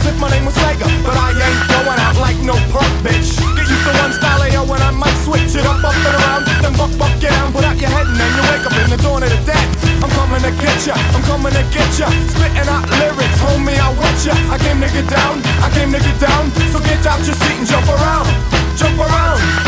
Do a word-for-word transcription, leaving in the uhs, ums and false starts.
if my name was Sega. But I ain't going out like no perk, bitch. Get used to one style A O when I might switch it up, up and around. Then buck, buck, get down, put out your head and then you wake up in the dawn of the dead. I'm coming to get ya, I'm coming to get ya. Spitting out lyrics, homie, I want ya. I came to get down, I came to get down. So get out your seat and jump around, jump around.